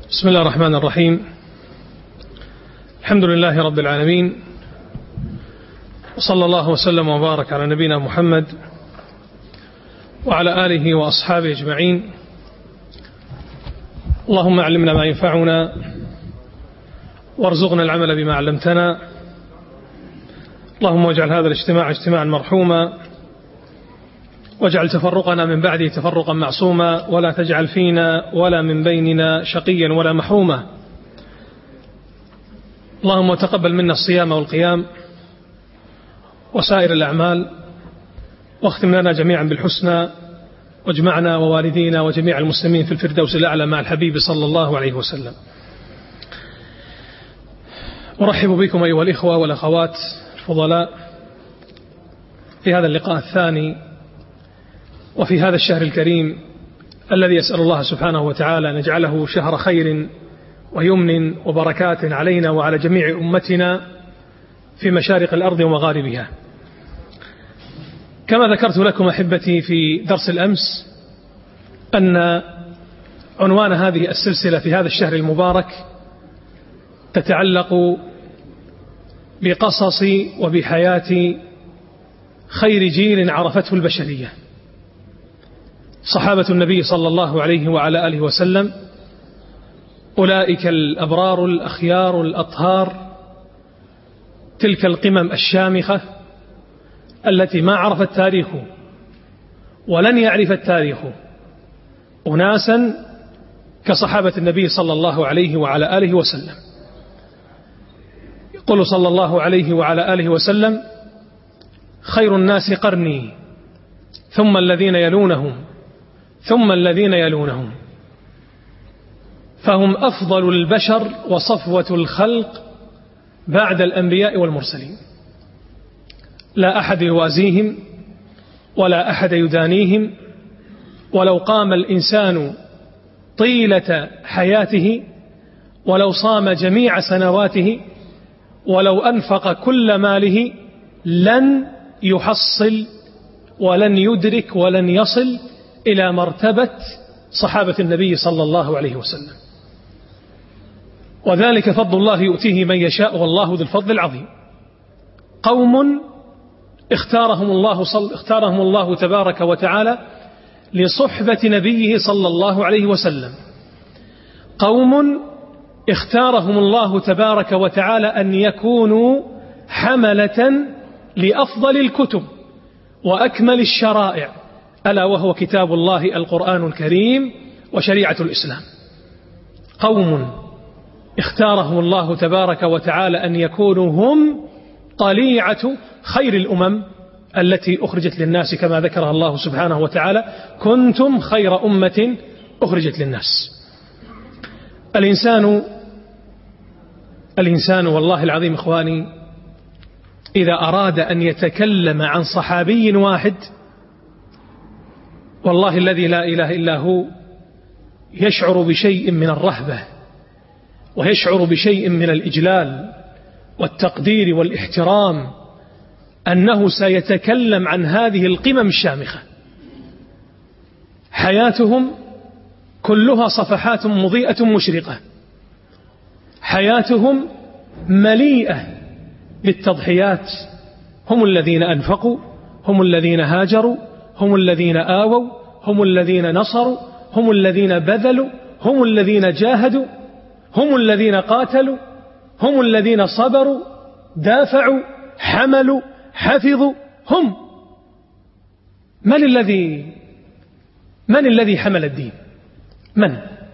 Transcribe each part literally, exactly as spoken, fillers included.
بسم الله الرحمن الرحيم. الحمد لله رب العالمين، وصلى الله وسلم وبارك على نبينا محمد وعلى آله وأصحابه أجمعين. اللهم علمنا ما ينفعنا وارزقنا العمل بما علمتنا. اللهم واجعل هذا الاجتماع اجتماعا مرحوما، واجعل تفرقنا من بعده تفرقا معصوما، ولا تجعل فينا ولا من بيننا شقيا ولا محروما. اللهم تقبل منا الصيام والقيام وسائر الأعمال، واختم لنا جميعا بالحسنى، واجمعنا ووالدينا وجميع المسلمين في الفردوس الأعلى مع الحبيب صلى الله عليه وسلم. أرحب بكم أيها الإخوة والأخوات الفضلاء في هذا اللقاء الثاني وفي هذا الشهر الكريم الذي أسأل الله سبحانه وتعالى أن يجعله شهر خير ويمن وبركات علينا وعلى جميع أمتنا في مشارق الأرض ومغاربها. كما ذكرت لكم أحبتي في درس الأمس أن عنوان هذه السلسلة في هذا الشهر المبارك تتعلق بقصص وبحياة خير جيل عرفته البشرية، صحابة النبي صلى الله عليه وعلى آله وسلم، أولئك الأبرار الأخيار الأطهار، تلك القمم الشامخة التي ما عرف التاريخ ولن يعرف التاريخ أناسا كصحابة النبي صلى الله عليه وعلى آله وسلم. يقول صلى الله عليه وعلى آله وسلم: خير الناس قرني ثم الذين يلونهم ثم الذين يلونهم، فهم أفضل البشر وصفوة الخلق بعد الأنبياء والمرسلين، لا أحد يوازيهم ولا أحد يدانيهم. ولو قام الإنسان طيلة حياته، ولو صام جميع سنواته، ولو أنفق كل ماله، لن يحصل ولن يدرك ولن يصل إلى مرتبة صحابة النبي صلى الله عليه وسلم. وذلك فضل الله يؤتيه من يشاء والله ذو الفضل العظيم. قوم اختارهم الله, صل اختارهم الله تبارك وتعالى لصحبة نبيه صلى الله عليه وسلم، قوم اختارهم الله تبارك وتعالى أن يكونوا حملة لأفضل الكتب وأكمل الشرائع، ألا وهو كتاب الله القرآن الكريم وشريعة الإسلام. قوم اختارهم الله تبارك وتعالى أن يكونوا هم طليعة خير الأمم التي أخرجت للناس، كما ذكرها الله سبحانه وتعالى: كنتم خير أمة أخرجت للناس. الإنسان الإنسان والله العظيم إخواني، إذا أراد أن يتكلم عن صحابي واحد، والله الذي لا إله إلا هو، يشعر بشيء من الرهبة ويشعر بشيء من الإجلال والتقدير والاحترام، أنه سيتكلم عن هذه القمم الشامخة. حياتهم كلها صفحات مضيئة مشرقة، حياتهم مليئة بالتضحيات. هم الذين أنفقوا، هم الذين هاجروا، هم الذين آووا، هم الذين نصروا، هم الذين بذلوا، هم الذين جاهدوا، هم الذين قاتلوا، هم الذين صبروا، دافعوا، حملوا، حفظوا. هم من الذي من الذي حمل الدين؟ من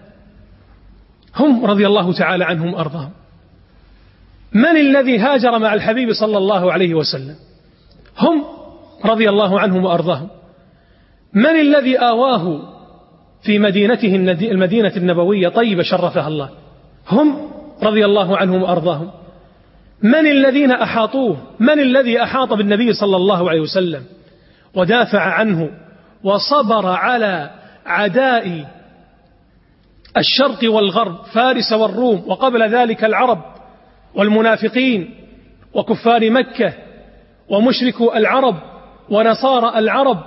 هم رضي الله تعالى عنهم أرضاهم؟ من الذي هاجر مع الحبيب صلى الله عليه وسلم؟ هم رضي الله عنهم وأرضاهم. من الذي آواه في مدينته المدينة النبوية طيبة شرفها الله؟ هم رضي الله عنهم وأرضاهم. من الذين أحاطوه؟ من الذي أحاط بالنبي صلى الله عليه وسلم ودافع عنه وصبر على عداء الشرق والغرب، فارس والروم، وقبل ذلك العرب والمنافقين وكفار مكة ومشركو العرب ونصارى العرب؟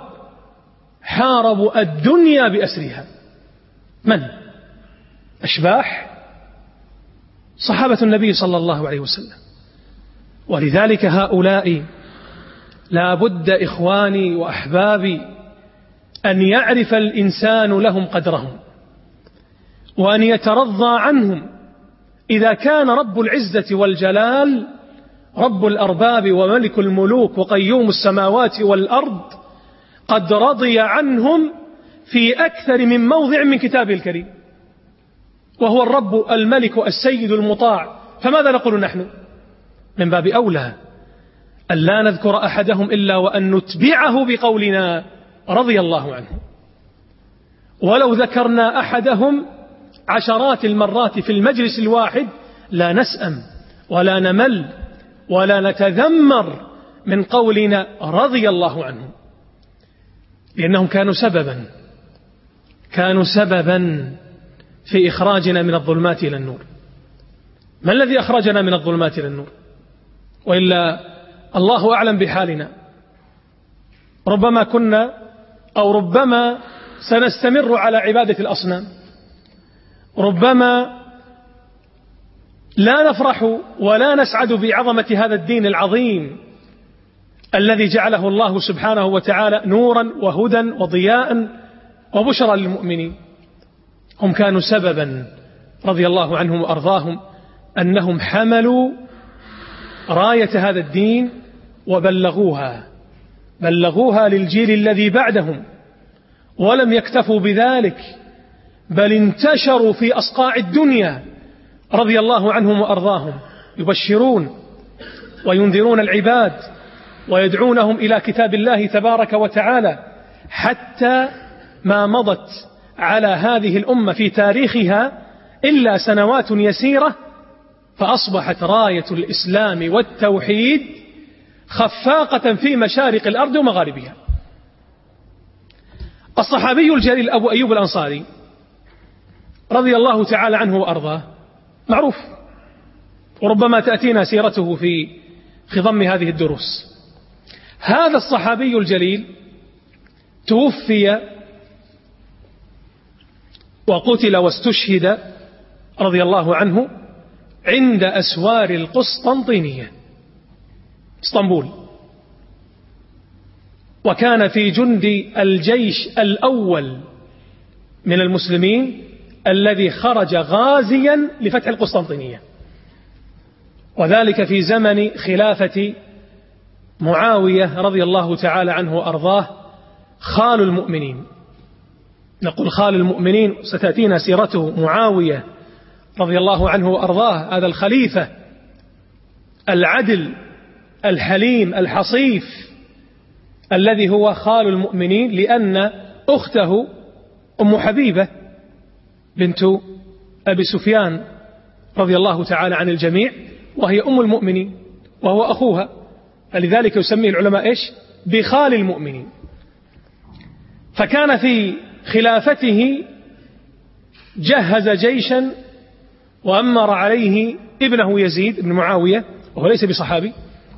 حاربوا الدنيا بأسرها. من؟ أشباح صحابة النبي صلى الله عليه وسلم. ولذلك هؤلاء لا بد إخواني وأحبابي أن يعرف الإنسان لهم قدرهم، وأن يترضى عنهم إذا كان رب العزة والجلال رب الأرباب وملك الملوك وقيوم السماوات والأرض قد رضي عنهم في أكثر من موضع من كتابه الكريم، وهو الرب الملك السيد المطاع. فماذا نقول نحن؟ من باب أولى أن لا نذكر أحدهم إلا وأن نتبعه بقولنا رضي الله عنه. ولو ذكرنا أحدهم عشرات المرات في المجلس الواحد لا نسأم ولا نمل ولا نتذمر من قولنا رضي الله عنه، لأنهم كانوا سببا كانوا سببا في إخراجنا من الظلمات إلى النور. ما الذي أخرجنا من الظلمات إلى النور؟ وإلا الله أعلم بحالنا، ربما كنا أو ربما سنستمر على عبادة الأصنام، ربما لا نفرح ولا نسعد بعظمة هذا الدين العظيم الذي جعله الله سبحانه وتعالى نورا وهدى وضياء وبشرى للمؤمنين. هم كانوا سببا رضي الله عنهم وأرضاهم أنهم حملوا راية هذا الدين وبلغوها بلغوها للجيل الذي بعدهم، ولم يكتفوا بذلك بل انتشروا في أصقاع الدنيا رضي الله عنهم وأرضاهم، يبشرون وينذرون العباد ويدعونهم إلى كتاب الله تبارك وتعالى، حتى ما مضت على هذه الأمة في تاريخها إلا سنوات يسيرة فأصبحت راية الإسلام والتوحيد خفاقة في مشارق الأرض ومغاربها. الصحابي الجليل أبو أيوب الأنصاري رضي الله تعالى عنه وأرضاه معروف، وربما تأتينا سيرته في خضم هذه الدروس. هذا الصحابي الجليل توفي وقتل واستشهد رضي الله عنه عند أسوار القسطنطينية اسطنبول، وكان في جند الجيش الأول من المسلمين الذي خرج غازيا لفتح القسطنطينية، وذلك في زمن خلافة معاوية رضي الله تعالى عنه وأرضاه خال المؤمنين. نقول خال المؤمنين ستأتينا سيرته. معاوية رضي الله عنه وأرضاه هذا الخليفة العدل الحليم الحصيف الذي هو خال المؤمنين، لأن أخته أم حبيبة بنت أبي سفيان رضي الله تعالى عن الجميع وهي أم المؤمنين وهو أخوها، فلذلك يسميه العلماء إيش؟ بخال المؤمنين. فكان في خلافته جهز جيشا وأمر عليه ابنه يزيد بن معاوية وهو ليس بصحابي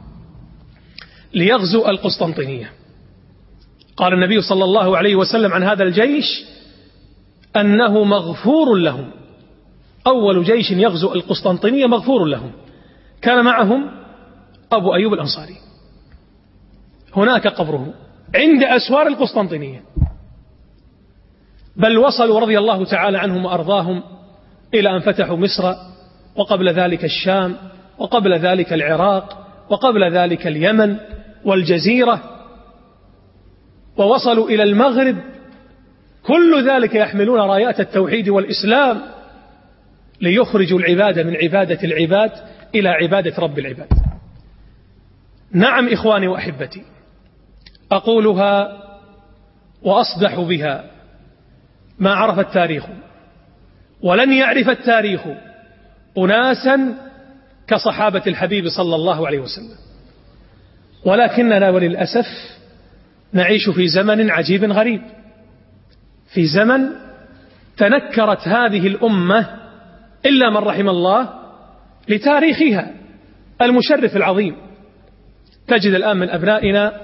ليغزو القسطنطينية. قال النبي صلى الله عليه وسلم عن هذا الجيش أنه مغفور لهم، أول جيش يغزو القسطنطينية مغفور لهم. كان معهم أبو أيوب الأنصاري، هناك قبره عند أسوار القسطنطينية، بل وصلوا رضي الله تعالى عنهم وأرضاهم إلى أن فتحوا مصر، وقبل ذلك الشام، وقبل ذلك العراق، وقبل ذلك اليمن والجزيرة، ووصلوا إلى المغرب. كل ذلك يحملون رايات التوحيد والإسلام ليخرجوا العبادة من عبادة العباد إلى عبادة رب العباد. نعم إخواني وأحبتي، أقولها وأصدح بها، ما عرف التاريخ ولن يعرف التاريخ أناسا كصحابة الحبيب صلى الله عليه وسلم، ولكننا وللأسف نعيش في زمن عجيب غريب، في زمن تنكرت هذه الأمة إلا من رحم الله لتاريخها المشرف العظيم. تجد الآن من أبنائنا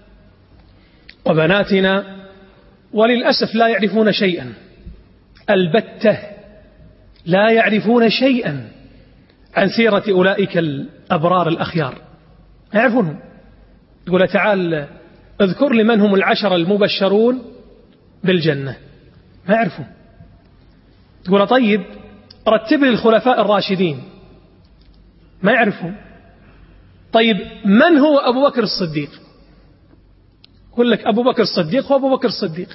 وبناتنا وللأسف لا يعرفون شيئا، البتة لا يعرفون شيئا عن سيرة أولئك الأبرار الأخيار، ما يعرفونهم. تقول تعال اذكر لي من هم العشر المبشرون بالجنة، ما يعرفون. تقول طيب رتب لي الخلفاء الراشدين، ما يعرفون. طيب من هو أبو بكر الصديق؟ يقول لك أبو بكر الصديق هو أبو بكر الصديق.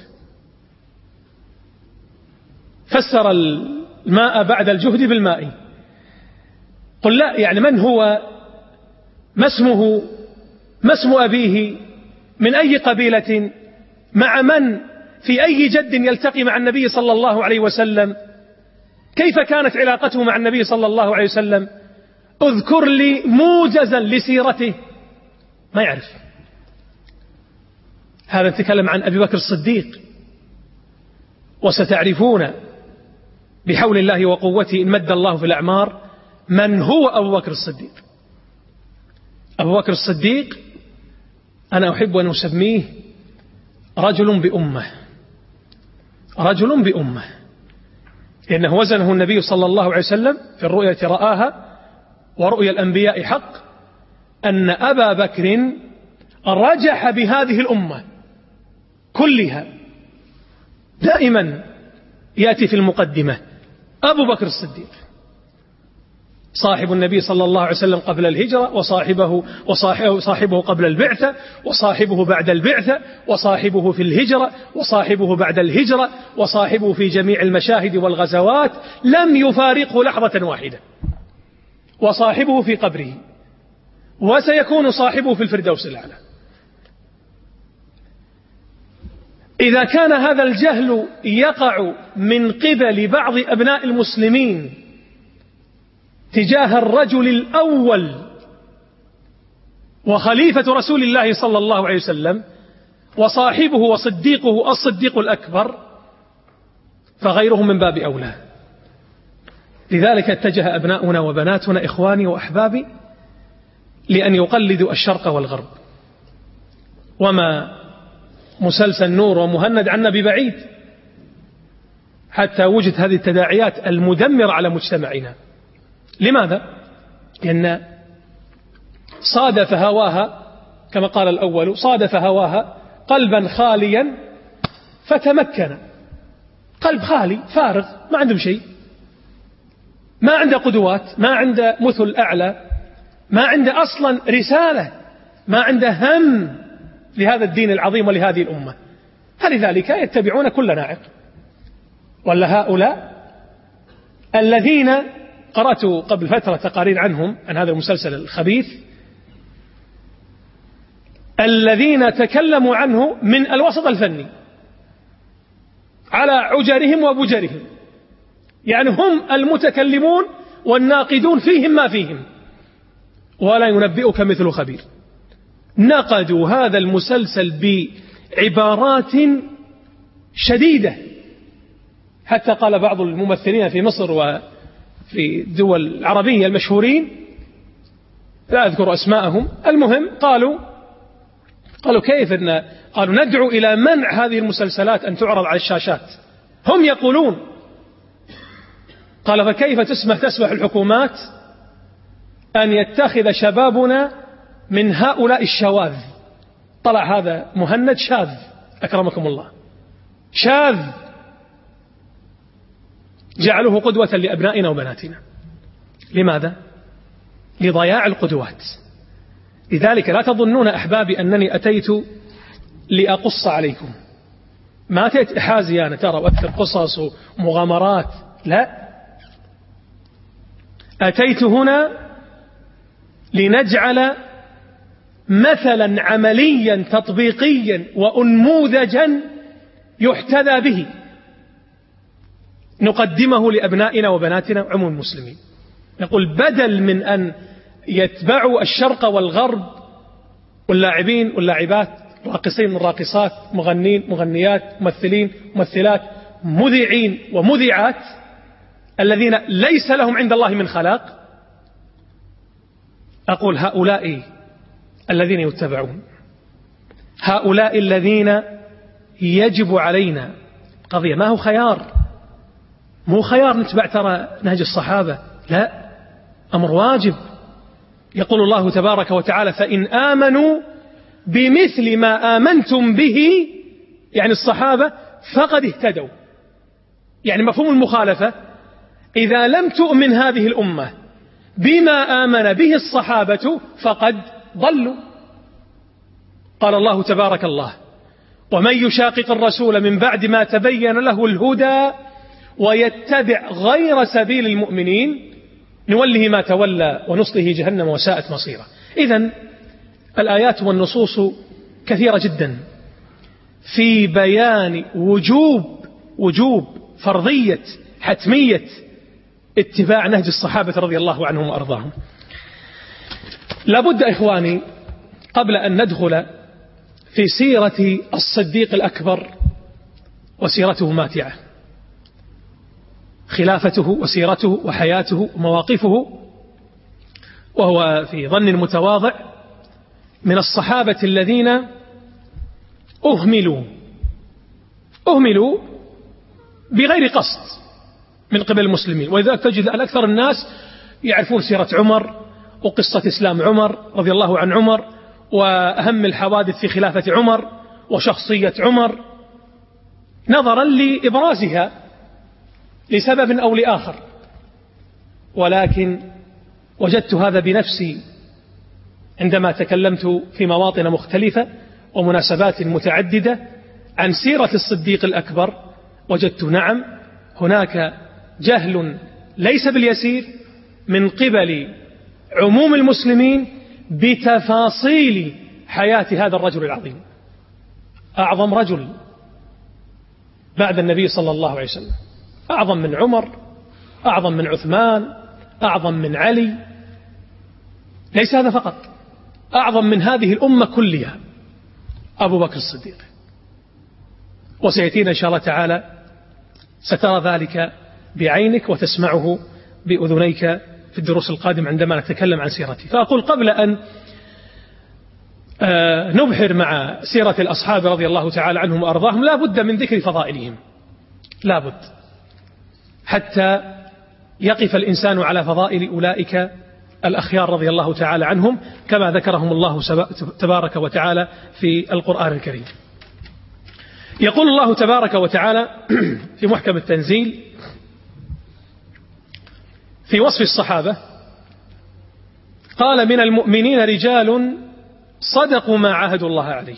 فسر الماء بعد الجهد بالماء. قل لا، يعني من هو، ما اسمه، ما اسم أبيه، من أي قبيلة، مع من، في أي جد يلتقي مع النبي صلى الله عليه وسلم، كيف كانت علاقته مع النبي صلى الله عليه وسلم، اذكر لي موجزا لسيرته، ما يعرف. هذا نتكلم عن أبي بكر الصديق. وستعرفون بحول الله وقوته إن مد الله في الأعمار من هو أبو بكر الصديق. أبو بكر الصديق أنا أحب أن أسميه رجل بأمة، رجل بأمة، لأنه وزنه النبي صلى الله عليه وسلم في الرؤيا رآها ورؤيا الأنبياء حق، أن أبا بكر رجح بهذه الأمة كلها. دائما يأتي في المقدمة أبو بكر الصديق، صاحب النبي صلى الله عليه وسلم قبل الهجرة، وصاحبه وصاحبه صاحبه قبل البعثة، وصاحبه بعد البعثة، وصاحبه في الهجرة، وصاحبه بعد الهجرة، وصاحبه في جميع المشاهد والغزوات، لم يفارقه لحظة واحدة، وصاحبه في قبره، وسيكون صاحبه في الفردوس الأعلى. إذا كان هذا الجهل يقع من قبل بعض أبناء المسلمين تجاه الرجل الأول وخليفة رسول الله صلى الله عليه وسلم وصاحبه وصديقه الصديق الأكبر، فغيرهم من باب أولى. لذلك اتجه أبناؤنا وبناتنا إخواني وأحبابي لأن يقلدوا الشرق والغرب. وما مسلسل نور ومهند عنا ببعيد، حتى وجد هذه التداعيات المدمرة على مجتمعنا. لماذا؟ لأن صادف هواها كما قال الأول، صادف هواها قلبا خاليا فتمكن. قلب خالي فارغ، ما عنده شيء، ما عنده قدوات، ما عنده مثل أعلى، ما عنده أصلا رسالة، ما عنده هم لهذا الدين العظيم ولهذه الأمة، فلذلك يتبعون كل ناعق. ولا هؤلاء الذين قرأت قبل فترة تقارير عنهم عن هذا المسلسل الخبيث، الذين تكلموا عنه من الوسط الفني على عجرهم وبجرهم، يعني هم المتكلمون والناقدون فيهم ما فيهم، ولا ينبئك مثل خبير. نقدوا هذا المسلسل بعبارات شديدة، حتى قال بعض الممثلين في مصر وفي الدول العربية المشهورين، لا أذكر أسماءهم، المهم قالوا قالوا كيف إن قالوا ندعو إلى منع هذه المسلسلات أن تعرض على الشاشات. هم يقولون، قال فكيف تسمح تسمح الحكومات أن يتخذ شبابنا من هؤلاء الشواذ. طلع هذا مهند شاذ أكرمكم الله، شاذ، جعلوه قدوة لأبنائنا وبناتنا. لماذا؟ لضياع القدوات. لذلك لا تظنون أحبابي أنني أتيت لأقص عليكم، ما أتيت إحازي أنا ترى وأكثر قصص ومغامرات، لا، أتيت هنا لنجعل مثلا عمليا تطبيقيا وأنموذجا يحتذى به نقدمه لأبنائنا وبناتنا وعموم المسلمين. نقول بدل من أن يتبعوا الشرق والغرب واللاعبين واللاعبات، راقصين والراقصات، مغنين مغنيات، ممثلين ممثلات، مذيعين ومذيعات، الذين ليس لهم عند الله من خلاق، أقول هؤلاء الذين يتبعون، هؤلاء الذين يجب علينا قضية، ما هو خيار، مو خيار نتبع ترى نهج الصحابة، لا، أمر واجب. يقول الله تبارك وتعالى: فإن آمنوا بمثل ما آمنتم به، يعني الصحابة، فقد اهتدوا. يعني مفهوم المخالفة: إذا لم تؤمن هذه الأمة بما آمن به الصحابة فقد ضلوا. قال الله تبارك الله: ومن يشاقق الرسول من بعد ما تبين له الهدى ويتبع غير سبيل المؤمنين نوله ما تولى ونصله جهنم وساءت مصيره. إذن الآيات والنصوص كثيرة جدا في بيان وجوب وجوب فرضية حتمية اتباع نهج الصحابة رضي الله عنهم وأرضاهم. لابد إخواني قبل أن ندخل في سيرة الصديق الأكبر، وسيرته ماتعة، خلافته وسيرته وحياته ومواقفه، وهو في ظن متواضع من الصحابة الذين أهملوا أهملوا بغير قصد من قبل المسلمين. ولذلك تجد أن أكثر الناس يعرفون سيرة عمر وقصة إسلام عمر رضي الله عن عمر وأهم الحوادث في خلافة عمر وشخصية عمر، نظرا لإبرازها لسبب أو لآخر. ولكن وجدت هذا بنفسي عندما تكلمت في مواطن مختلفة ومناسبات متعددة عن سيرة الصديق الأكبر، وجدت نعم هناك جهل ليس باليسير من قبل عموم المسلمين بتفاصيل حياة هذا الرجل العظيم، أعظم رجل بعد النبي صلى الله عليه وسلم، أعظم من عمر، أعظم من عثمان، أعظم من علي. ليس هذا فقط، أعظم من هذه الأمة كلها أبو بكر الصديق. وسيأتينا إن شاء الله تعالى سترى ذلك بعينك وتسمعه بأذنيك في الدروس القادمة عندما نتكلم عن سيرته. فأقول قبل أن نبحر مع سيرة الأصحاب رضي الله تعالى عنهم وأرضاهم لا بد من ذكر فضائلهم، لا بد، حتى يقف الإنسان على فضائل أولئك الأخيار رضي الله تعالى عنهم كما ذكرهم الله تبارك وتعالى في القرآن الكريم. يقول الله تبارك وتعالى في محكم التنزيل في وصف الصحابة: قال: من المؤمنين رجال صدقوا ما عاهدوا الله عليه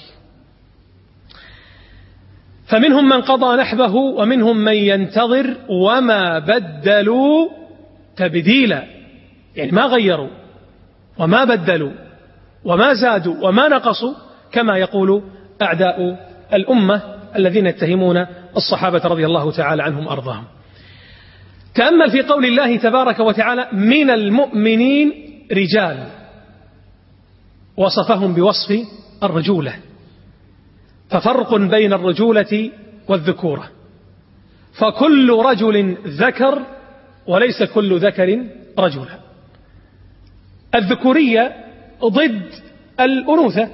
فمنهم من قضى نحبه ومنهم من ينتظر وما بدلوا تبديلا. يعني ما غيروا وما بدلوا وما زادوا وما نقصوا كما يقول أعداء الأمة الذين يتهمون الصحابة رضي الله تعالى عنهم أرضاهم. تأمل في قول الله تبارك وتعالى: من المؤمنين رجال، وصفهم بوصف الرجولة، ففرق بين الرجولة والذكورة، فكل رجل ذكر وليس كل ذكر رجلا. الذكورية ضد الأنوثة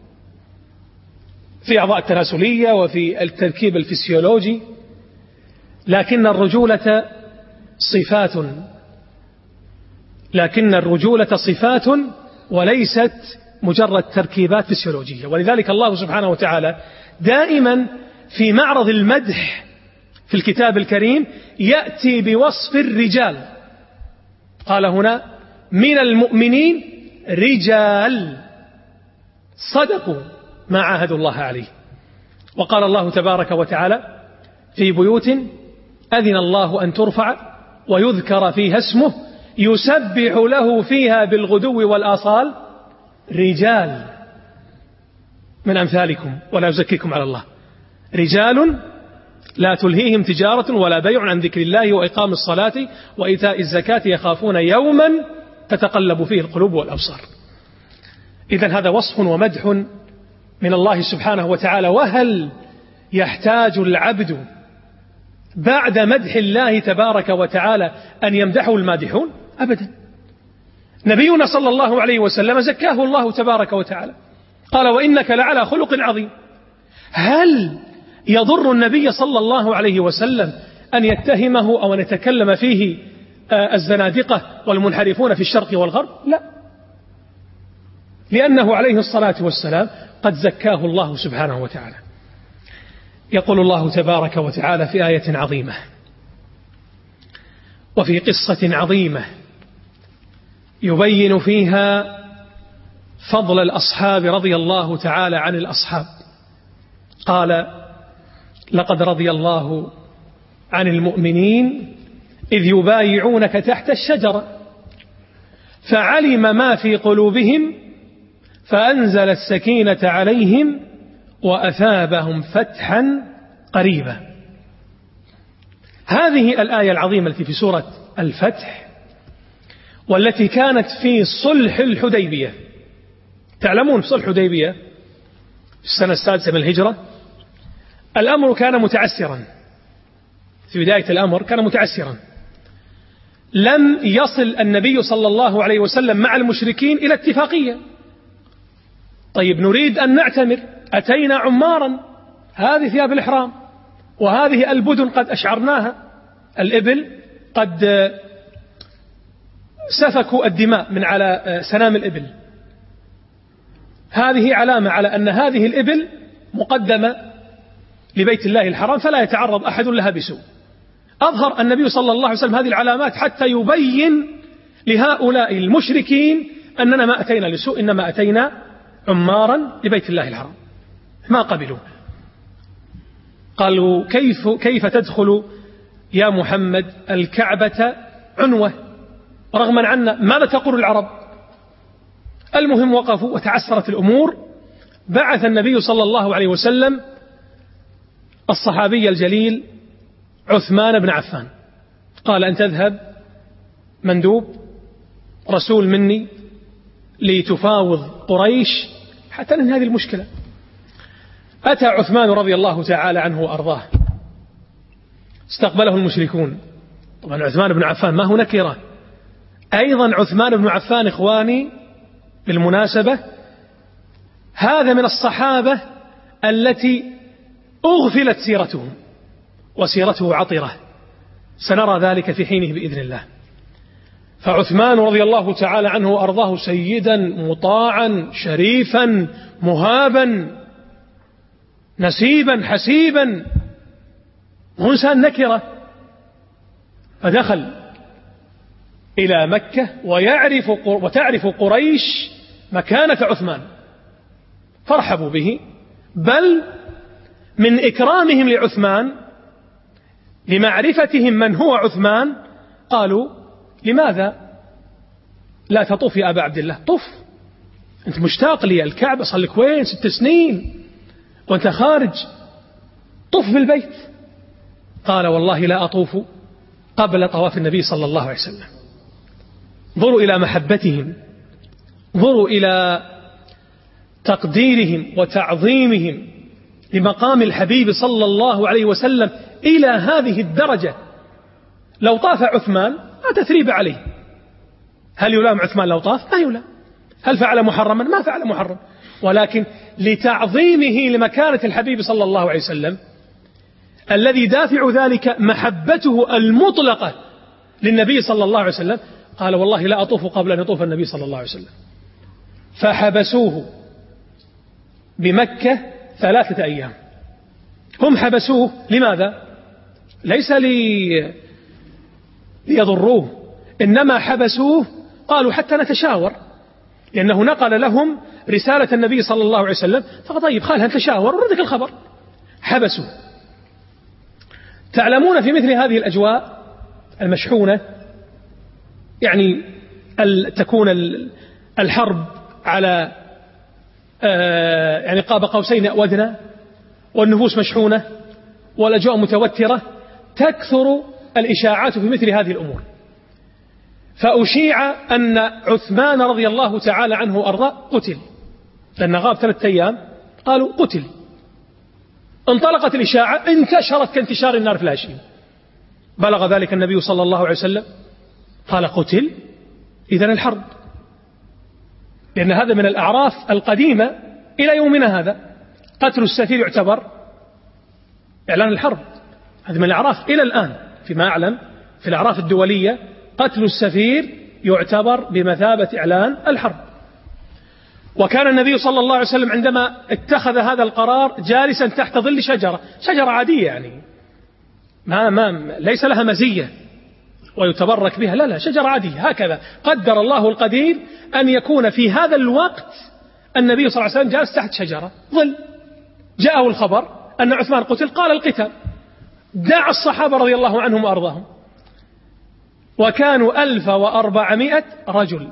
في أعضاء التناسلية وفي التركيب الفسيولوجي، لكن الرجولة صفات لكن الرجولة صفات وليست مجرد تركيبات فسيولوجية. ولذلك الله سبحانه وتعالى دائما في معرض المدح في الكتاب الكريم يأتي بوصف الرجال. قال هنا: من المؤمنين رجال صدقوا ما عاهدوا الله عليه. وقال الله تبارك وتعالى: في بيوت أذن الله أن ترفع ويذكر فيها اسمه يسبح له فيها بالغدو والآصال رجال من أمثالكم ولا يزكيكم على الله، رجال لا تلهيهم تجارة ولا بيع عن ذكر الله وإقام الصلاة وإيتاء الزكاة يخافون يوما تتقلب فيه القلوب والأبصار. إذن هذا وصف ومدح من الله سبحانه وتعالى. وهل يحتاج العبد بعد مدح الله تبارك وتعالى أن يمدحه المادحون؟ أبدا. نبينا صلى الله عليه وسلم زكاه الله تبارك وتعالى، قال: وإنك لعلى خلق عظيم. هل يضر النبي صلى الله عليه وسلم أن يتهمه أو أن يتكلم فيه الزنادقة والمنحرفون في الشرق والغرب، لا، لأنه عليه الصلاة والسلام قد زكاه الله سبحانه وتعالى. يقول الله تبارك وتعالى في آية عظيمة وفي قصة عظيمة يبين فيها فضل الأصحاب رضي الله تعالى عن الأصحاب، قال: لقد رضي الله عن المؤمنين إذ يبايعونك تحت الشجرة فعلم ما في قلوبهم فأنزل السكينة عليهم وأثابهم فتحا قريبا. هذه الآية العظيمة التي في سورة الفتح والتي كانت في صلح الحديبية. تعلمون في صلح الحديبية في السنة السادسة من الهجرة الأمر كان متعسرا، في بداية الأمر كان متعسرا، لم يصل النبي صلى الله عليه وسلم مع المشركين إلى اتفاقية. طيب نريد أن نعتمر، أتينا عمارا، هذه ثياب الإحرام وهذه البدن قد أشعرناها، الإبل قد سفكوا الدماء من على سنام الإبل، هذه علامة على أن هذه الإبل مقدمة لبيت الله الحرام فلا يتعرض أحد لها بسوء. أظهر النبي صلى الله عليه وسلم هذه العلامات حتى يبين لهؤلاء المشركين أننا ما أتينا لسوء، إنما أتينا عمارا لبيت الله الحرام. ما قبلوا، قالوا: كيف, كيف تدخل يا محمد الكعبة عنوة رغما عنا؟ ماذا تقول العرب؟ المهم وقفوا وتعسرت الأمور. بعث النبي صلى الله عليه وسلم الصحابي الجليل عثمان بن عفان، قال: أن تذهب مندوب رسول مني لتفاوض قريش حتى ننهي هذه المشكلة. أتى عثمان رضي الله تعالى عنه وأرضاه، استقبله المشركون. طبعا عثمان بن عفان ما هو نكرة، أيضا عثمان بن عفان إخواني بالمناسبة هذا من الصحابة التي أغفلت سيرتهم وسيرته عطرة، سنرى ذلك في حينه بإذن الله. فعثمان رضي الله تعالى عنه وأرضاه سيدا مطاعا شريفا مهابا نسيبا حسيبا، إنسان نكرة، فدخل إلى مكة ويعرف وتعرف قريش مكانة عثمان، فرحبوا به، بل من إكرامهم لعثمان لمعرفتهم من هو عثمان قالوا: لماذا لا تطوف يا أبا عبد الله؟ طف، أنت مشتاق لي الكعبة، صار لك وين ست سنين وأنت خارج، طف بالبيت. قال: والله لا أطوف قبل طواف النبي صلى الله عليه وسلم. انظروا إلى محبتهم، انظروا إلى تقديرهم وتعظيمهم لمقام الحبيب صلى الله عليه وسلم إلى هذه الدرجة. لو طاف عثمان ما تثريب عليه، هل يلام عثمان لو طاف؟ ما يلام. هل فعل محرما؟ ما فعل محرم، ولكن لتعظيمه لمكانة الحبيب صلى الله عليه وسلم الذي دافع ذلك محبته المطلقة للنبي صلى الله عليه وسلم، قال: والله لا أطوف قبل أن يطوف النبي صلى الله عليه وسلم. فحبسوه بمكة ثلاثة أيام. هم حبسوه لماذا؟ ليس لي ليضروه، إنما حبسوه قالوا حتى نتشاور، لأنه نقل لهم رسالة النبي صلى الله عليه وسلم، فقال: طيب خالها نتشاور وردك الخبر. حبسوه. تعلمون في مثل هذه الأجواء المشحونة، يعني تكون الحرب على يعني قاب قوسين أو أدنى، والنفوس مشحونة والأجواء متوترة، تكثر الإشاعات في مثل هذه الأمور. فأشيع أن عثمان رضي الله تعالى عنه وأرضاه قتل، لأن غاب ثلاثة أيام، قالوا قتل. انطلقت الإشاعة، انتشرت كانتشار النار في الهشيم. بلغ ذلك النبي صلى الله عليه وسلم، قال: قتل، إذن الحرب، لأن هذا من الأعراف القديمة إلى يومنا هذا. قتل السفير يعتبر إعلان الحرب، هذا من الأعراف إلى الآن فيما أعلم، في الأعراف الدولية قتل السفير يعتبر بمثابة إعلان الحرب. وكان النبي صلى الله عليه وسلم عندما اتخذ هذا القرار جالسا تحت ظل شجرة شجرة عادية يعني ما ما ليس لها مزية ويتبرك بها، لا لا شجرة عادية هكذا قدر الله القدير أن يكون في هذا الوقت النبي صلى الله عليه وسلم جالس تحت شجرة ظل. جاءه الخبر أن عثمان قتل، قال القتال، دعا الصحابة رضي الله عنهم وأرضاهم، وكانوا ألف وأربعمائة رجل،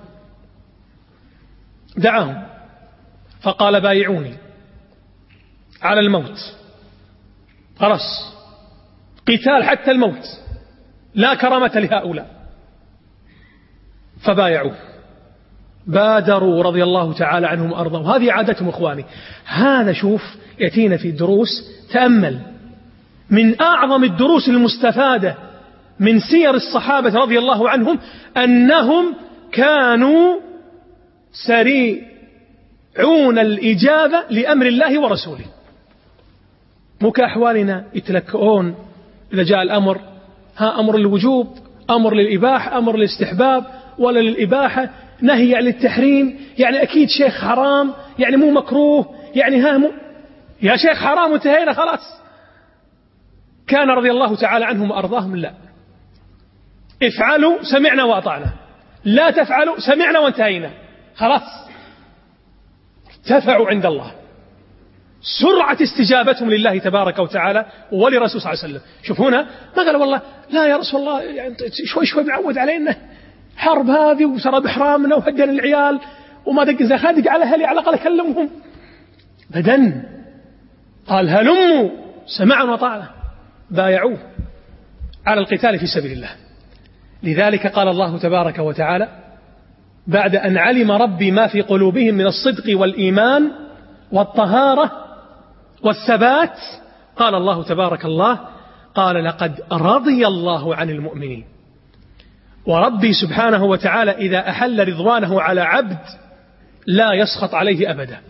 دعاهم فقال بايعوني على الموت، خلاص قتال حتى الموت، لا كرامة لهؤلاء. فبايعوه، بادروا رضي الله تعالى عنهم وأرضاهم. هذه عادتهم إخواني. هذا شوف يأتينا في الدروس، تأمل من أعظم الدروس المستفادة من سير الصحابة رضي الله عنهم أنهم كانوا سريعون الإجابة لأمر الله ورسوله، مو كأحوالنا يتلكؤون إذا جاء الأمر، ها أمر الوجوب، أمر للإباحة، أمر للاستحباب ولا للإباحة، نهي عن التحريم، يعني أكيد شيخ حرام، يعني مو مكروه، يعني ها مو يا شيخ حرام وانتهينا خلاص. كان رضي الله تعالى عنهم وأرضاهم لا، افعلوا سمعنا وأطعنا، لا تفعلوا سمعنا وانتهينا خلاص. ارتفعوا عند الله، سرعة استجابتهم لله تبارك وتعالى ولرسول صلى الله عليه وسلم. شوف هنا ما قال والله لا يا رسول الله يعني شوي شوي معود علينا حرب هذه وسرى بحرامنا وهدنا العيال وما دق زخا دق على أهلي على الأقل أكلمهم، بدن قال هلموا سمعنا وطعنا، بايعوه على القتال في سبيل الله. لذلك قال الله تبارك وتعالى بعد أن علم ربي ما في قلوبهم من الصدق والإيمان والطهارة والثبات، قال الله تبارك الله قال لقد رضي الله عن المؤمنين. وربي سبحانه وتعالى إذا أحل رضوانه على عبد لا يسخط عليه أبدا.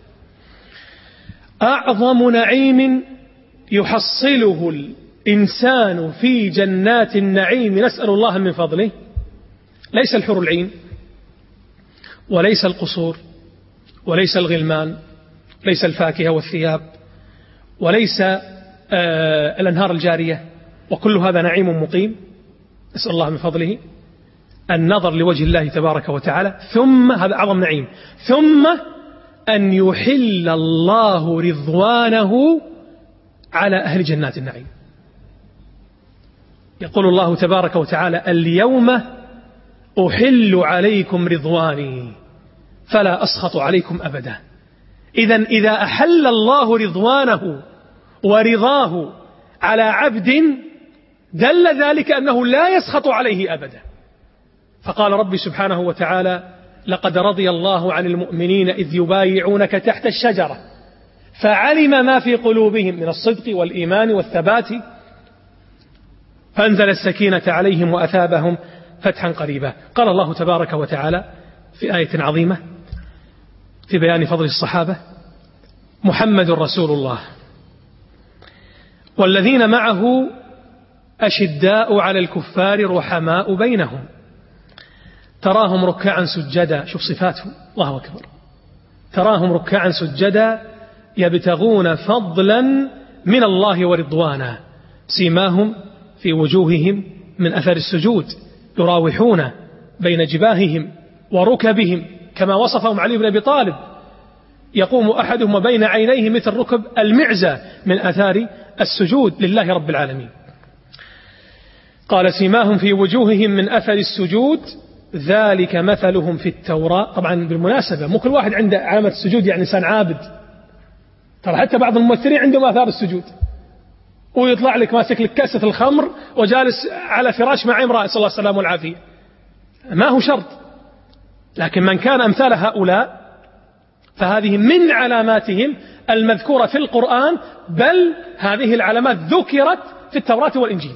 أعظم نعيم يحصله الإنسان في جنات النعيم نسأل الله من فضله ليس الحور العين وليس القصور وليس الغلمان، ليس الفاكهة والثياب، وليس آه الأنهار الجارية، وكل هذا نعيم مقيم نسأل الله من فضله النظر لوجه الله تبارك وتعالى، ثم هذا أعظم نعيم، ثم أن يحل الله رضوانه على أهل جنات النعيم. يقول الله تبارك وتعالى اليوم أحل عليكم رضواني فلا أسخط عليكم أبدا. إذن إذا أحل الله رضوانه ورضاه على عبد دل ذلك أنه لا يسخط عليه أبدا. فقال ربي سبحانه وتعالى لقد رضي الله عن المؤمنين إذ يبايعونك تحت الشجرة فعلم ما في قلوبهم من الصدق والإيمان والثبات فأنزل السكينة عليهم وأثابهم فتحا قريبا. قال الله تبارك وتعالى في آية عظيمة في بيان فضل الصحابة محمد رسول الله والذين معه أشداء على الكفار رحماء بينهم تراهم ركعا سجدا. شوف صفاتهم الله أكبر، تراهم ركعا سجدا يبتغون فضلا من الله ورضوانا سيماهم في وجوههم من أثر السجود يراوحون بين جباههم وركبهم كما وصفهم علي بن أبي طالب، يقوم أحدهم بين عينيه مثل ركب المعزة من أثار السجود لله رب العالمين. قال سيماهم في وجوههم من أثر السجود ذلك مثلهم في التوراة. طبعا بالمناسبة مو كل واحد عنده علامة السجود يعني إنسان عابد، ترى حتى بعض الممثلين عندهم آثار السجود ويطلع لك ماسك لك كاسة الخمر وجالس على فراش مع امرأة صلى الله عليه وسلم والعافية، ما هو شرط، لكن من كان أمثال هؤلاء فهذه من علاماتهم المذكورة في القرآن، بل هذه العلامات ذكرت في التوراة والإنجيل.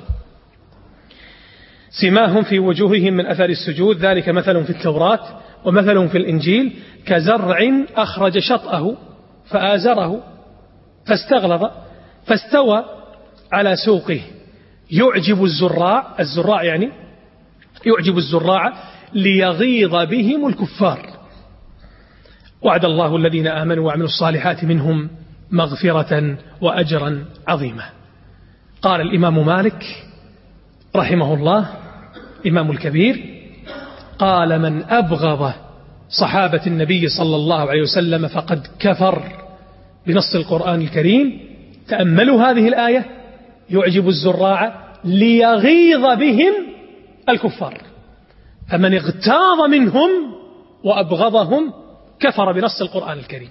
سماهم في وجوههم من أثر السجود ذلك مثلهم في التوراة ومثلهم في الإنجيل كزرع أخرج شطأه فآزره فاستغلظ فاستوى على سوقه يعجب الزراع، الزراع يعني يعجب الزراع ليغيظ بهم الكفار. وعد الله الذين آمنوا وعملوا الصالحات منهم مغفرة وأجرا عظيما. قال الإمام مالك رحمه الله إمام الكبير: قال من أبغض صحابة النبي صلى الله عليه وسلم فقد كفر بنص القرآن الكريم. تأملوا هذه الآية: يعجب الزراع ليغيظ بهم الكفار، فمن اغتاظ منهم وأبغضهم كفر بنص القرآن الكريم.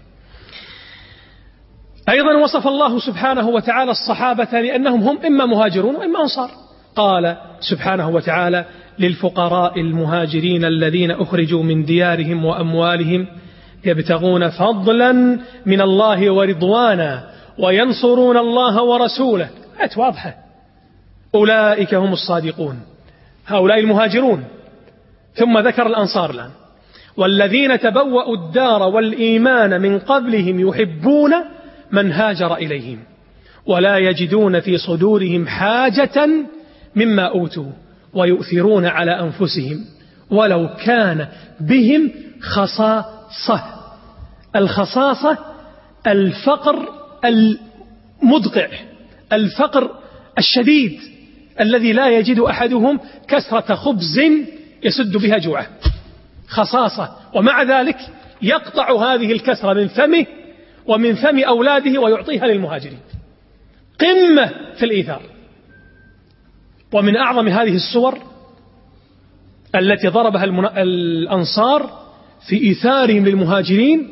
أيضا وصف الله سبحانه وتعالى الصحابة لأنهم هم إما مهاجرون وإما أنصار. قال سبحانه وتعالى: للفقراء المهاجرين الذين أخرجوا من ديارهم وأموالهم يبتغون فضلا من الله ورضوانا وينصرون الله ورسوله. آيات واضحة. أولئك هم الصادقون. هؤلاء المهاجرون. ثم ذكر الأنصار الآن: والذين تبوأوا الدار والإيمان من قبلهم يحبون من هاجر إليهم ولا يجدون في صدورهم حاجة مما أوتوا ويؤثرون على أنفسهم ولو كان بهم خصاصة. الخصاصة الفقر المدقع، الفقر الشديد الذي لا يجد أحدهم كسرة خبز يسد بها جوعه. خصاصة. ومع ذلك يقطع هذه الكسرة من فمه ومن فم أولاده ويعطيها للمهاجرين. قمة في الإيثار. ومن أعظم هذه الصور التي ضربها الأنصار في إيثارهم للمهاجرين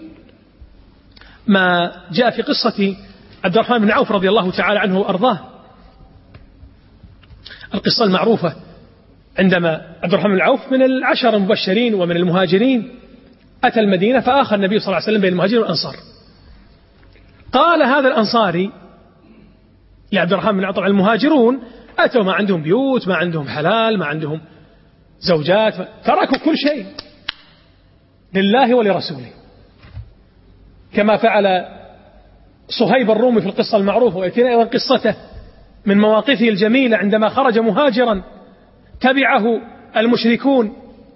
ما جاء في قصة عبد الرحمن بن عوف رضي الله تعالى عنه وأرضاه. القصة المعروفة عندما عبد الرحمن بن عوف من العشر المبشرين ومن المهاجرين أتى المدينة فآخى النبي صلى الله عليه وسلم بين المهاجرين والأنصار. قال هذا الأنصاري لعبد الرحمن بن عوف: طبعا المهاجرون أتوا ما عندهم بيوت، ما عندهم حلال، ما عندهم زوجات، تركوا كل شيء لله ولرسوله، كما فعل صهيب الرومي في القصة المعروفة. ويأتينا أيضا قصته من مواقفه الجميلة عندما خرج مهاجرا تبعه المشركون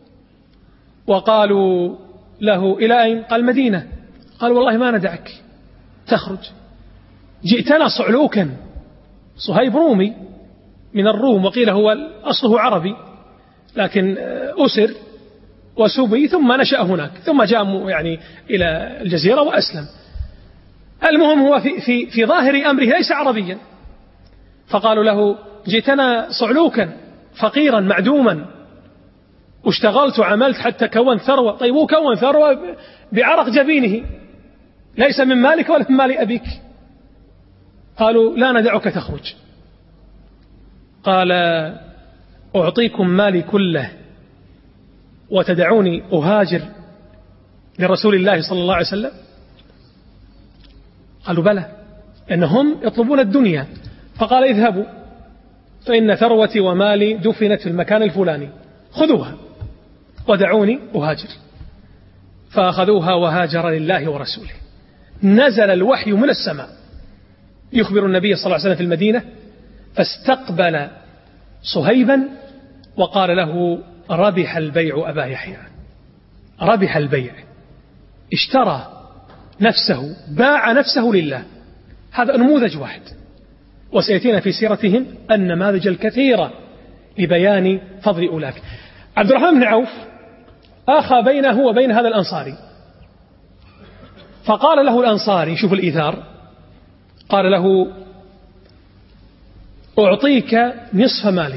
وقالوا له: إلى أين؟ قال: مدينة. قال: والله ما ندعك تخرج، جئتنا صعلوكا. صهيب رومي من الروم، وقيل هو أصله عربي لكن أسر وسبي ثم نشأ هناك، ثم جاء يعني إلى الجزيرة وأسلم. المهم هو في, في, في ظاهر أمره ليس عربيا. فقالوا له: جئتنا صعلوكا فقيرا معدوما واشتغلت وعملت حتى كون ثروة. طيب هو كون ثروة بعرق جبينه، ليس من مالك ولا من مال أبيك. قالوا: لا ندعك تخرج. قال: أعطيكم مالي كله وتدعوني أهاجر لرسول الله صلى الله عليه وسلم؟ قالوا: بلى، إنهم يطلبون الدنيا. فقال: اذهبوا فإن ثروتي ومالي دفنت في المكان الفلاني، خذوها ودعوني أهاجر. فأخذوها وهاجر لله ورسوله. نزل الوحي من السماء يخبر النبي صلى الله عليه وسلم في المدينة، فاستقبل صهيبا وقال له: ربح البيع أبا يحيى. ربح البيع، اشترى نفسه، باع نفسه لله. هذا نموذج واحد، وسيأتينا في سيرتهم النماذج الكثيرة لبيان فضل أولئك. عبد الرحمن بن عوف آخى بينه وبين هذا الأنصاري، فقال له الأنصاري: شوف الإيثار، قال له: أعطيك نصف مالي،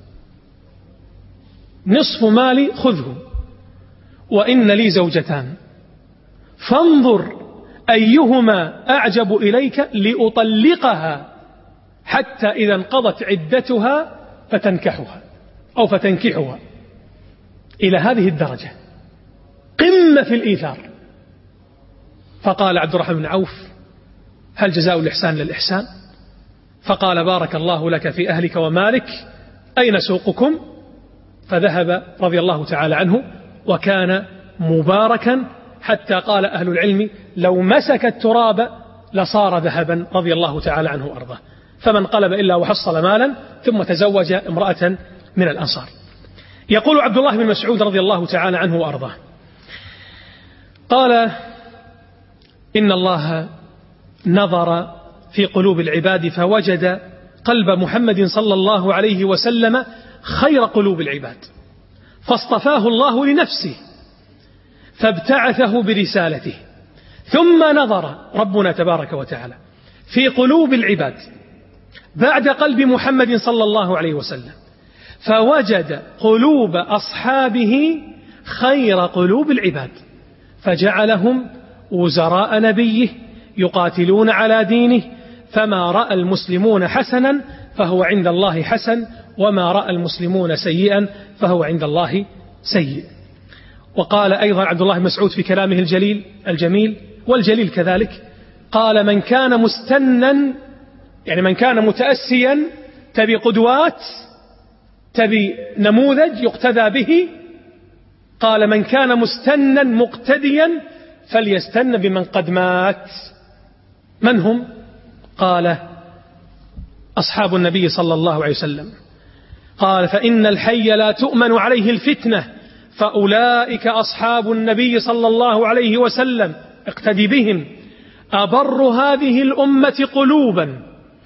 نصف مالي خذه، وإن لي زوجتان فانظر أيهما أعجب إليك لأطلقها حتى إذا انقضت عدتها فتنكحها أو فتنكحها. إلى هذه الدرجة، قمة في الإيثار. فقال عبد الرحمن بن عوف: هل جزاء الإحسان للإحسان؟ فقال: بارك الله لك في أهلك ومالك، أين سوقكم؟ فذهب رضي الله تعالى عنه، وكان مباركا حتى قال أهل العلم: لو مسك التراب لصار ذهبا، رضي الله تعالى عنه وأرضاه. فمن قلب إلا وحصل مالا ثم تزوج امرأة من الأنصار. يقول عبد الله بن مسعود رضي الله تعالى عنه وأرضاه قال إن الله نظر في قلوب العباد فوجد قلب محمد صلى الله عليه وسلم خير قلوب العباد فاصطفاه الله لنفسه فابتعثه برسالته. ثم نظر ربنا تبارك وتعالى في قلوب العباد بعد قلب محمد صلى الله عليه وسلم فوجد قلوب أصحابه خير قلوب العباد فجعلهم وزراء نبيه يقاتلون على دينه فما رأى المسلمون حسنا فهو عند الله حسن وما رأى المسلمون سيئا فهو عند الله سيء. وقال أيضا عبد الله بن مسعود في كلامه الجليل الجميل والجليل كذلك قال من كان مستنا يعني من كان متأسيا تبي قدوات تبي نموذج يقتدى به قال من كان مستنا مقتديا فليستن بمن قد مات. من هم؟ قال أصحاب النبي صلى الله عليه وسلم قال فإن الحي لا تؤمن عليه الفتنة فأولئك أصحاب النبي صلى الله عليه وسلم اقتدي بهم أبر هذه الأمة قلوبا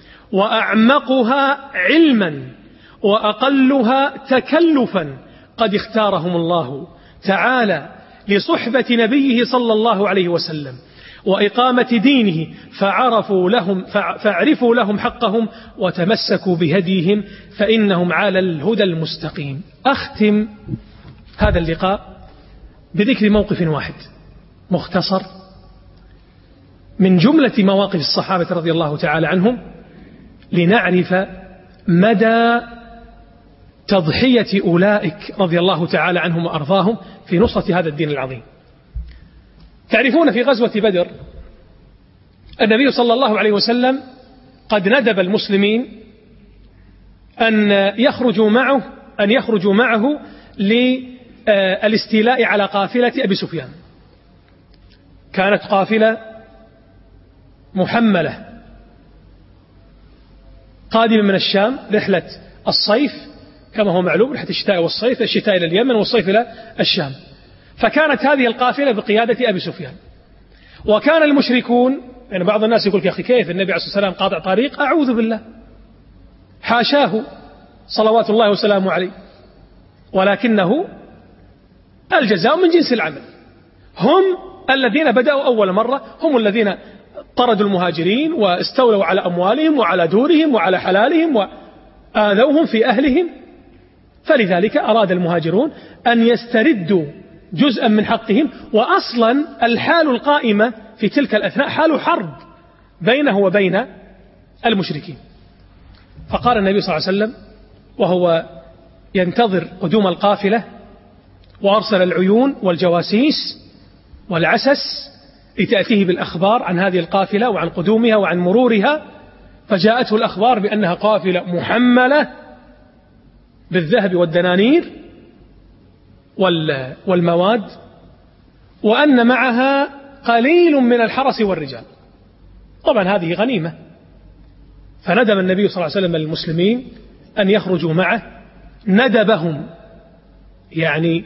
وأعمقها علما وأقلها تكلفا قد اختارهم الله تعالى لصحبة نبيه صلى الله عليه وسلم وإقامة دينه فعرفوا لهم فاعرفوا لهم حقهم وتمسكوا بهديهم فإنهم على الهدى المستقيم. أختم هذا اللقاء بذكر موقف واحد مختصر من جملة مواقف الصحابة رضي الله تعالى عنهم لنعرف مدى تضحية أولئك رضي الله تعالى عنهم وأرضاهم في نصرة هذا الدين العظيم. تعرفون في غزوة بدر النبي صلى الله عليه وسلم قد ندب المسلمين أن يخرجوا معه أن يخرجوا معه للاستيلاء على قافلة أبي سفيان. كانت قافلة محملة قادمة من الشام رحلة الصيف كما هو معلوم رحلة الشتاء والصيف الشتاء إلى اليمن والصيف إلى الشام. فكانت هذه القافلة بقيادة أبي سفيان وكان المشركون يعني بعض الناس يقول يا أخي كيف النبي عليه الصلاة والسلام قاطع طريق أعوذ بالله حاشاه صلوات الله وسلامه عليه ولكنه الجزاء من جنس العمل. هم الذين بدأوا أول مرة هم الذين طردوا المهاجرين واستولوا على أموالهم وعلى دورهم وعلى حلالهم وآذوهم في أهلهم فلذلك أراد المهاجرون أن يستردوا جزءا من حقهم. وأصلا الحال القائمة في تلك الأثناء حال حرب بينه وبين المشركين. فقال النبي صلى الله عليه وسلم وهو ينتظر قدوم القافلة وأرسل العيون والجواسيس والعسس لتأتيه بالأخبار عن هذه القافلة وعن قدومها وعن مرورها فجاءته الأخبار بأنها قافلة محملة بالذهب والدنانير والمواد وأن معها قليل من الحرس والرجال. طبعا هذه غنيمة. فندب النبي صلى الله عليه وسلم للمسلمين أن يخرجوا معه ندبهم يعني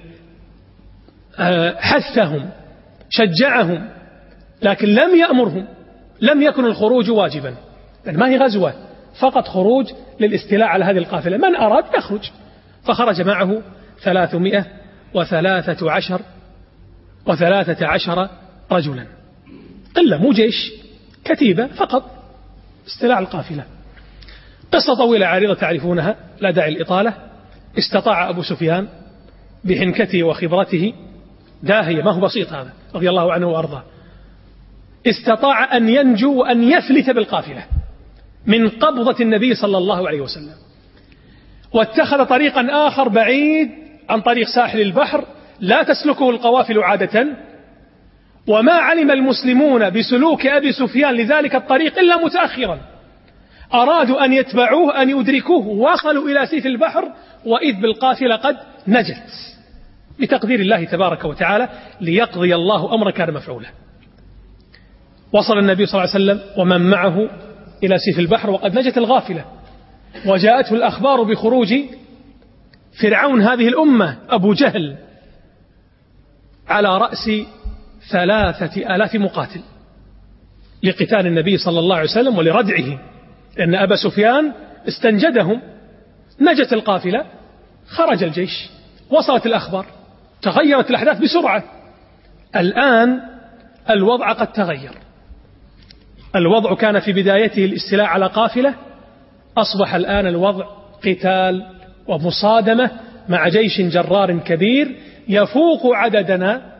حثهم شجعهم لكن لم يأمرهم لم يكن الخروج واجبا يعني ما هي غزوة فقط خروج للاستيلاء على هذه القافلة من أراد يخرج. فخرج معه ثلاثمائة وثلاثة عشر وثلاثة عشر رجلا قلة مو جيش كتيبة فقط استيلاء القافلة. قصة طويلة عريضة تعرفونها لا داعي الإطالة. استطاع أبو سفيان بحنكته وخبرته داهية ما هو بسيط هذا رضي الله عنه وأرضاه استطاع أن ينجو وأن يفلت بالقافلة من قبضة النبي صلى الله عليه وسلم واتخذ طريقا آخر بعيد عن طريق ساحل البحر لا تسلكه القوافل عادة وما علم المسلمون بسلوك أبي سفيان لذلك الطريق إلا متأخرا. أرادوا أن يتبعوه أن يدركوه وصلوا إلى سيف البحر وإذ بالقافلة قد نجت بتقدير الله تبارك وتعالى ليقضي الله أمر كان مفعولا. وصل النبي صلى الله عليه وسلم ومن معه إلى سيف البحر وقد نجت الغافلة وجاءته الأخبار بخروج فرعون هذه الأمة أبو جهل على رأس ثلاثة آلاف مقاتل لقتال النبي صلى الله عليه وسلم ولردعه، لأن أبا سفيان استنجدهم. نجت القافلة، خرج الجيش، وصلت الأخبار، تغيرت الأحداث بسرعة. الآن الوضع قد تغير. الوضع كان في بدايته الاستيلاء على قافلة، أصبح الآن الوضع قتال ومصادمة مع جيش جرار كبير يفوق عددنا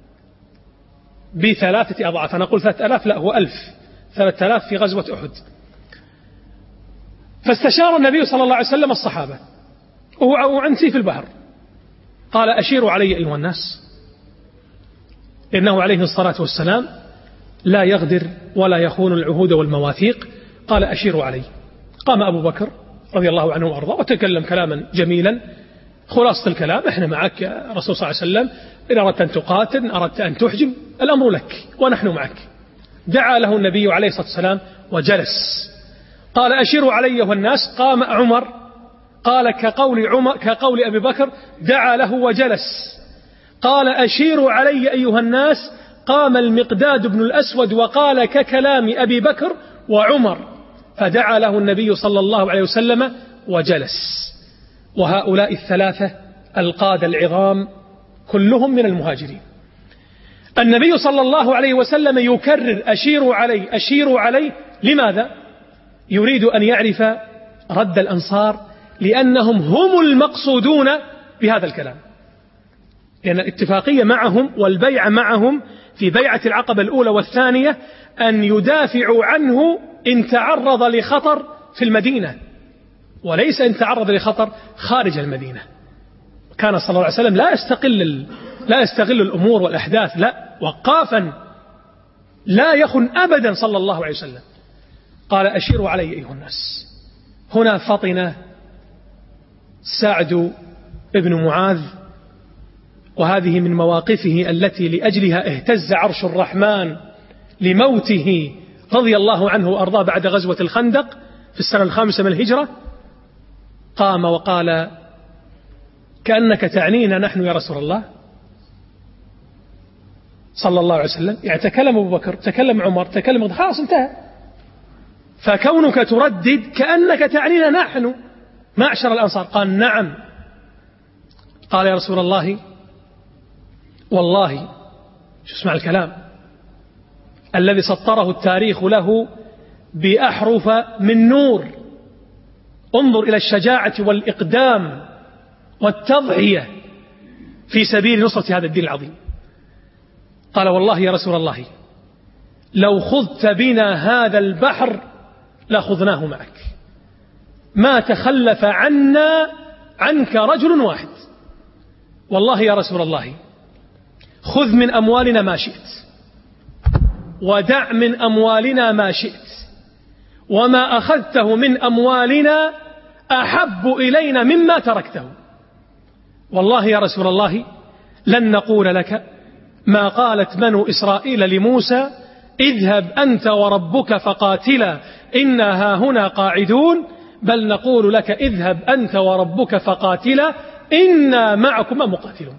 بثلاثة أضعاف. أنا أقول ثلاثة آلاف، لا، هو ألف، ثلاثة آلاف في غزوة أحد. فاستشار النبي صلى الله عليه وسلم الصحابة وهو عن سيف البحر، قال أشيروا علي أيها الناس، إنه عليه الصلاة والسلام لا يغدر ولا يخون العهود والمواثيق. قال أشيروا علي. قام أبو بكر رضي الله عنه وأرضاه وتكلم كلاما جميلا. خلاصة الكلام: إحنا معك يا رسول صلى الله عليه وسلم، إن أردت أن تقاتل، إن أردت أن تحجم، الأمر لك ونحن معك. دعا له النبي عليه الصلاة والسلام وجلس. قال أشيروا علي أيها الناس. قام عمر، قال كقول, عمر كقول أبي بكر، دعا له وجلس. قال أشيروا علي أيها الناس. قام المقداد بن الأسود وقال ككلام أبي بكر وعمر، فدعا له النبي صلى الله عليه وسلم وجلس. وهؤلاء الثلاثة القادة العظام كلهم من المهاجرين. النبي صلى الله عليه وسلم يكرر أشيروا علي أشيروا علي. لماذا؟ يريد أن يعرف رد الأنصار، لأنهم هم المقصودون بهذا الكلام، لأن الاتفاقية معهم والبيع معهم في بيعة العقبة الأولى والثانية أن يدافعوا عنه إن تعرض لخطر في المدينة، وليس إن تعرض لخطر خارج المدينة. كان صلى الله عليه وسلم لا يستقل لا يستغل الأمور والأحداث، لا، وقافا لا يخن أبدا صلى الله عليه وسلم. قال أشيروا علي أيها الناس. هنا فطن سعد بن معاذ، وهذه من مواقفه التي لأجلها اهتز عرش الرحمن لموته رضي الله عنه وأرضاه بعد غزوة الخندق في السنة الخامسة من الهجرة. قام وقال: كأنك تعنينا نحن يا رسول الله صلى الله عليه وسلم. يعني تكلم أبو بكر، تكلم عمر، تكلم، خلاص انتهى. فكونك تردد كأنك تعنينا نحن معشر الأنصار. قال: نعم. قال: يا رسول الله والله، شو اسمع الكلام الذي سطره التاريخ له بأحرف من نور، انظر إلى الشجاعة والإقدام والتضحية في سبيل نصرة هذا الدين العظيم. قال: والله يا رسول الله لو خذت بنا هذا البحر لأخذناه معك، ما تخلف عنا عنك رجل واحد. والله يا رسول الله خذ من أموالنا ما شئت، ودع من أموالنا ما شئت، وما أخذته من أموالنا أحب إلينا مما تركته. والله يا رسول الله لن نقول لك ما قالت بنو إسرائيل لموسى: اذهب أنت وربك فقاتلا إنا هاهنا قاعدون، بل نقول لك: اذهب أنت وربك فقاتلا إنا معكما مقاتلون.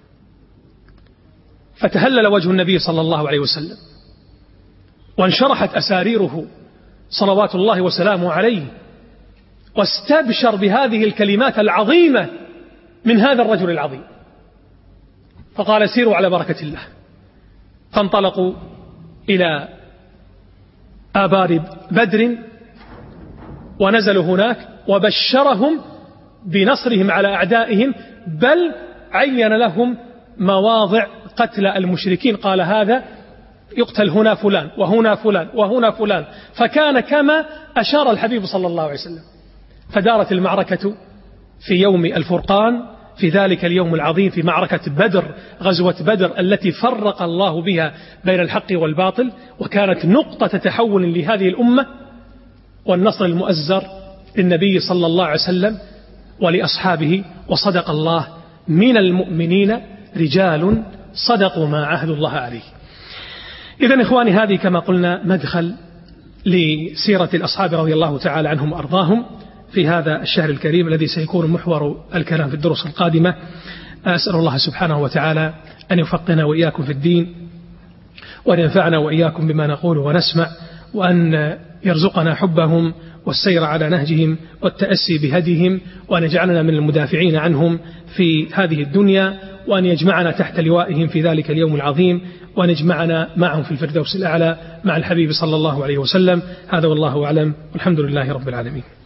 فتهلل وجه النبي صلى الله عليه وسلم، وانشرحت أساريره صلوات الله وسلامه عليه، واستبشر بهذه الكلمات العظيمة من هذا الرجل العظيم. فقال: سيروا على بركة الله. فانطلقوا إلى آبار بدر ونزلوا هناك، وبشرهم بنصرهم على أعدائهم، بل عين لهم مواضع قتل المشركين. قال: هذا يقتل هنا فلان وهنا فلان وهنا فلان. فكان كما أشار الحبيب صلى الله عليه وسلم. فدارت المعركة في يوم الفرقان، في ذلك اليوم العظيم، في معركة بدر، غزوة بدر التي فرق الله بها بين الحق والباطل، وكانت نقطة تحول لهذه الأمة، والنصر المؤزر للنبي صلى الله عليه وسلم ولأصحابه. وصدق الله: من المؤمنين رجال صدقوا ما عاهدوا الله عليه. إذن إخواني، هذه كما قلنا مدخل لسيرة الأصحاب رضي الله تعالى عنهم وأرضاهم. في هذا الشهر الكريم الذي سيكون محور الكلام في الدروس القادمة. أسأل الله سبحانه وتعالى أن يفقهنا وإياكم في الدين، وأن ينفعنا وإياكم بما نقول ونسمع، وأن يرزقنا حبهم والسير على نهجهم والتأسي بهديهم، وأن يجعلنا من المدافعين عنهم في هذه الدنيا، وأن يجمعنا تحت لوائهم في ذلك اليوم العظيم، وأن يجمعنا معهم في الفردوس الأعلى مع الحبيب صلى الله عليه وسلم. هذا والله أعلم، والحمد لله رب العالمين.